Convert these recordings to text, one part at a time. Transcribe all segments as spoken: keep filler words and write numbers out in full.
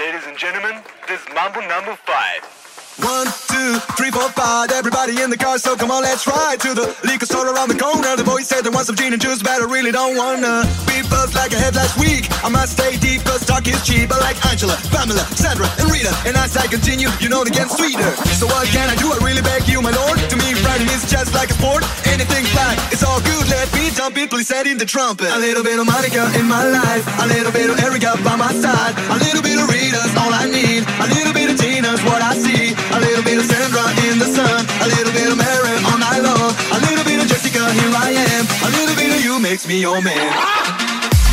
Ladies and gentlemen, this is Mambo number five. One, two, three, four, five. Everybody in the car, so come on, let's ride to the liquor store around the corner. The boy said they want some gin and juice, but I really don't wanna be buzzed like I had last week. I must stay deep, cause talk is cheap. I like Angela, Pamela, Sandra, and Rita. And as I continue, you know they get sweeter. So what can I do? I really beg you, my lord. To me, riding is just like a sport. Anything fly, it's all good. Let me dump it, please set in the trumpet. A little bit of Monica in my life, a little bit of Erica by my side, a little bit of Rita's all I need, a little bit of Tina's what I see. A little bit of Sandra in the sun, a little bit of Mary all night long, a little bit of Jessica, here I am, a little bit of you makes me your man.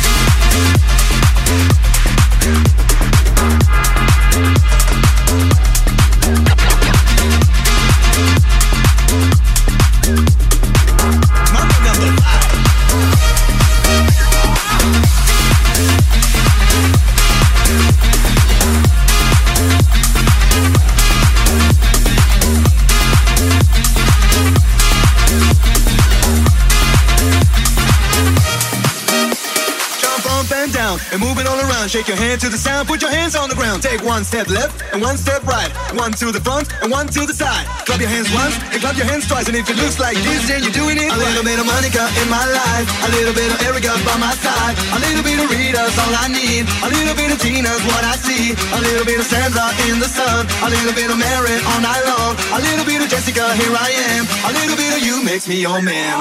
And moving all around, shake your hand to the sound, put your hands on the ground. Take one step left and one step right, one to the front and one to the side. Clap your hands once and clap your hands twice. And if it looks like this, then you're doing it. A little bit of Monica in my life, a little bit of Erica by my side, a little bit of Rita's all I need, a little bit of Tina's what I see, a little bit of Sandra in the sun, a little bit of Mary all night long, a little bit of Jessica, here I am, a little bit of you makes me your man.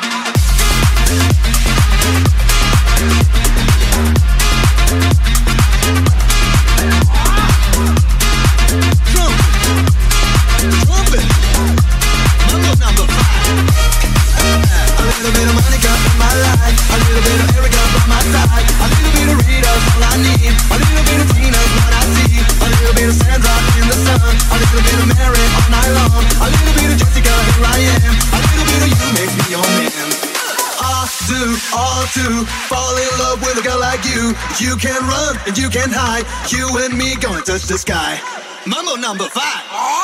A little bit of Monica in my life, a little bit of Erica by my side, a little bit of Rita's all I need, a little bit of Tina's what I see, a little bit of Sandra in the sun, a little bit of Mary all night long, a little bit of Jessica, here I am, a little bit of you makes me your man. I do all to fall in love with a girl like you. You can run and you can hide, you and me gonna touch the sky. Mambo number five.